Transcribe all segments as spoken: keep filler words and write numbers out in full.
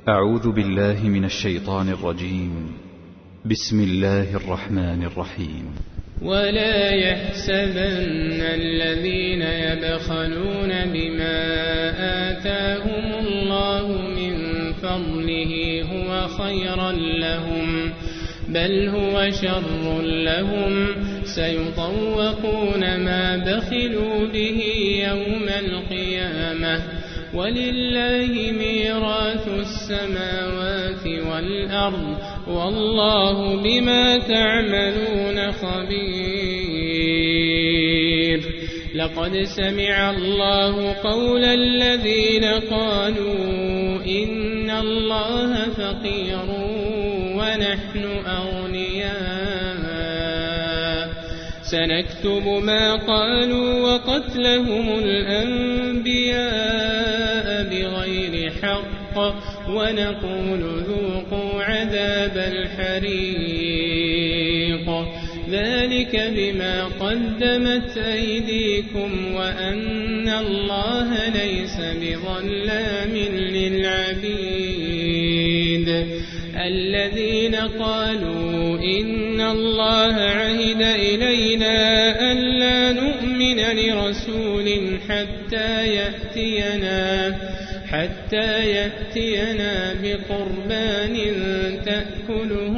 أعوذ بالله من الشيطان الرجيم. بسم الله الرحمن الرحيم. ولا يحسبن الذين يبخلون بما آتاهم الله من فضله هو خيرا لهم، بل هو شر لهم، سيطوقون ما بخلوا به يوم القيامة، ولله ميراث السماوات والأرض، والله بما تعملون خبير. لقد سمع الله قول الذين قالوا إن الله فقير ونحن أغنياء، سنكتب ما قالوا وقتلهم الأنبياء بغير حق، ونقول ذوقوا عذاب الحريق، ذلك بما قدمت أيديكم وأن الله ليس بظلام للعبيد. الذين قالوا إن الله عهد إلينا ألا نؤمن لرسول حتى يأتينا حتى يأتينا بقربان تأكله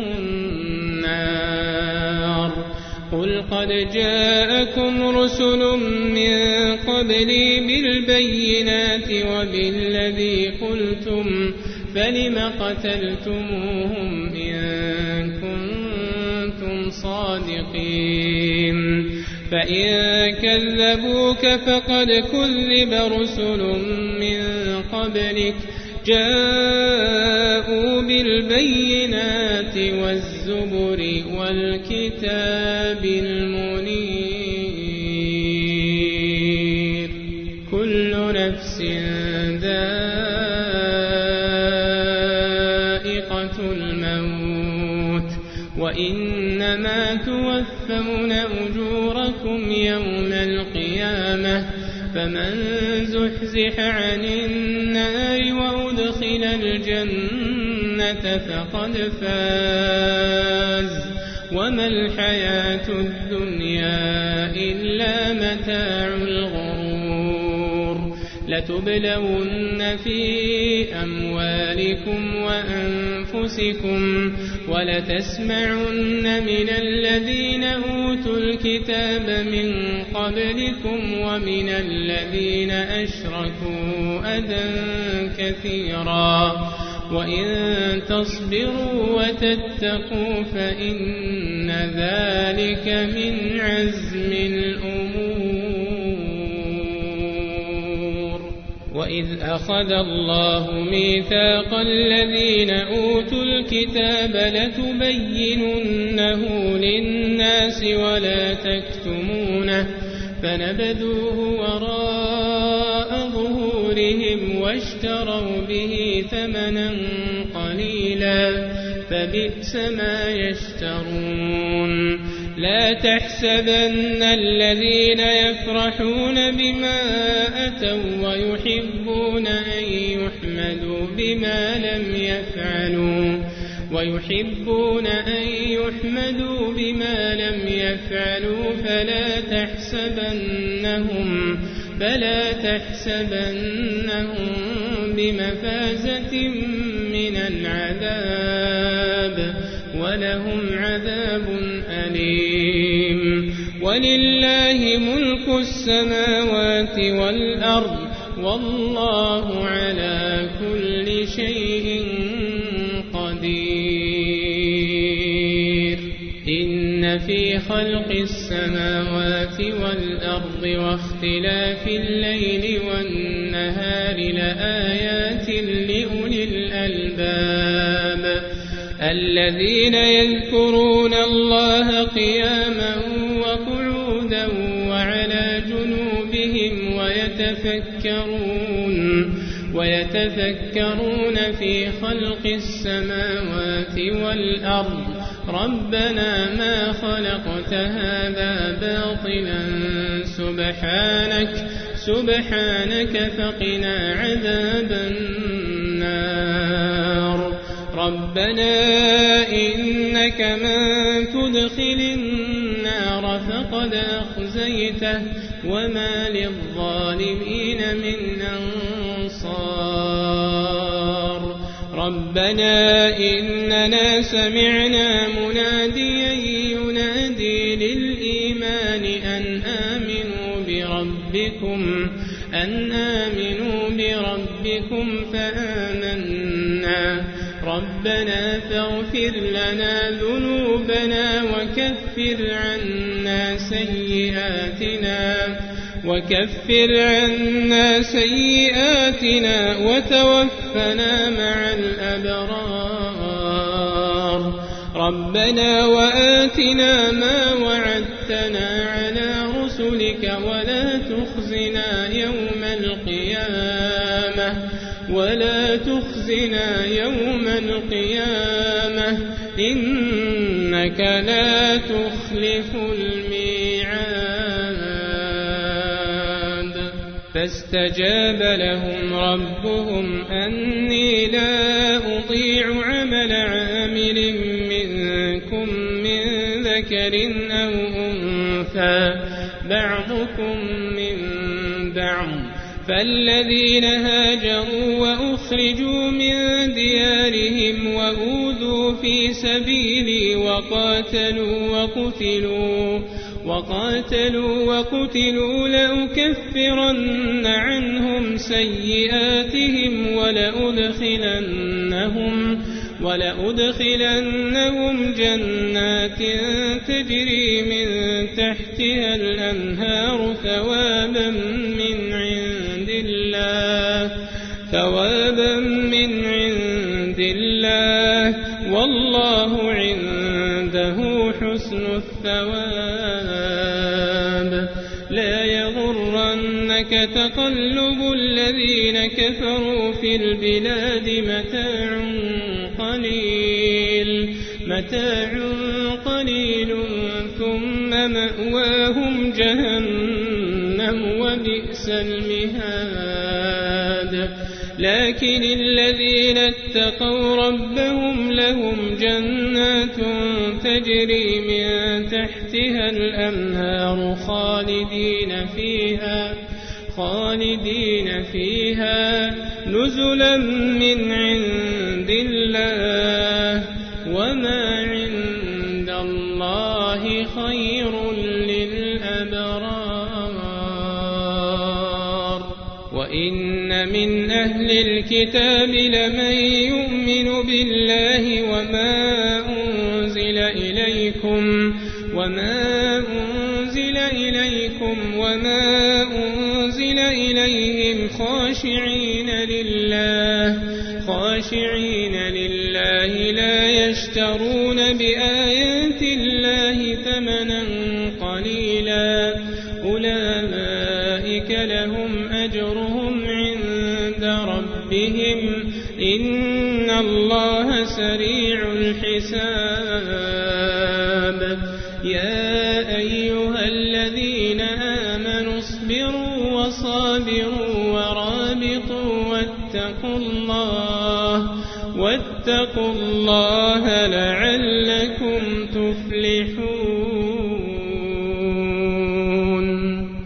النار، قل قد جاءكم رسل من قبلي بالبينات وبالذي قلتم، فلم قتلتموهم إن كنتم صادقين؟ فإن كذبوك فقد كذب رسل من قبلك جاءوا بالبينات والزبر والكتاب المنير. كل نفس ذائقة الموت، وإنما توفون أجوركم يوم القيامة، فمن زحزح عن النار وأدخل الجنة فقد فاز، وما الحياة الدنيا إلا متاع الغرور. لتبلون في أموالكم وأنفسكم، ولتسمعن من الذين أوتوا الكتاب من قبلكم ومن الذين أشركوا أذى كثيرا، وإن تصبروا وتتقوا فإن ذلك من عزم الأمور. وإذ أخذ الله ميثاق الذين أوتوا الكتاب لتبيننه للناس ولا تكتمونه، فنبذوه وراء ظهورهم واشتروا به ثمنا قليلا، فبئس ما يشترون. لا تحسبن الذين يفرحون بما أتوا ويحبون أن يحمدوا بما لم يفعلوا ويحبون أن يحمدوا بما لم يفعلوا فلا تحسبنهم فلا تحسبنهم بمفازة من العذاب، ولهم عذاب أليم. ولله ملك السماوات والأرض، والله على كل شيء قدير. إن في خلق السماوات والأرض واختلاف الليل والنهار لآيات لأولي الألباب، الذين يذكرون الله قياما وقعودا وعلى جنوبهم ويتفكرون ويتفكرون في خلق السماوات والأرض ربنا ما خلقت هذا باطلا سبحانك سبحانك فقنا عذاب النار. ربنا إنك من تدخل النار فقد أخزيته وما للظالمين من أنصار ربنا إننا سمعنا مناديا ينادي للإيمان أن آمنوا بربكم أن آمنوا بربكم فآمنا ربنا فاغفر لنا ذنوبنا وكفر عنا سيئاتنا وكفر عنا سيئاتنا وتوفنا مع الأبرار ربنا وآتنا ما وعدتنا على رسلك ولا تخزنا يوم القيامة ولا تخزنا يوم القيامة إنك لا تخلف الميعاد فاستجاب لهم ربهم أني لا أضيع عمل عامل منكم من ذكر أو أنثى بعضكم من بعض فالذين هاجروا وأخرجوا من ديارهم وأوذوا في سبيلي وقاتلوا وقتلوا وقاتلوا وقتلوا لأكفرن عنهم سيئاتهم ولأدخلنهم ولأدخلنهم جنات تجري من تحتها الأنهار ثوابا من عند الله ثوابا من عند الله والله عنده حسن الثواب لا يغرنك تقلب الذين كفروا في البلاد متاع قليل متاع قليل ثم مأواهم جهنم وبئس المهاد لكن الذين اتقوا ربهم لهم جنات تجري من تحتها الأنهار خالدين فيها خالدين فيها نزلا من عند الله وما عند الله خير للأبرار وإن من أهل الكتاب لمن يؤمن بالله وما أنزل إليكم وما أنزل إليكم وما أنزل إليهم خاشعين لله خاشعين لله لا يشترون بآيات الله ثمنا قليلا أولئك لهم أجرهم عند ربهم إن الله سريع الحساب يا أيها الذين آمنوا اصبروا وصابروا ورابطوا واتقوا الله واتقوا الله لعلكم تفلحون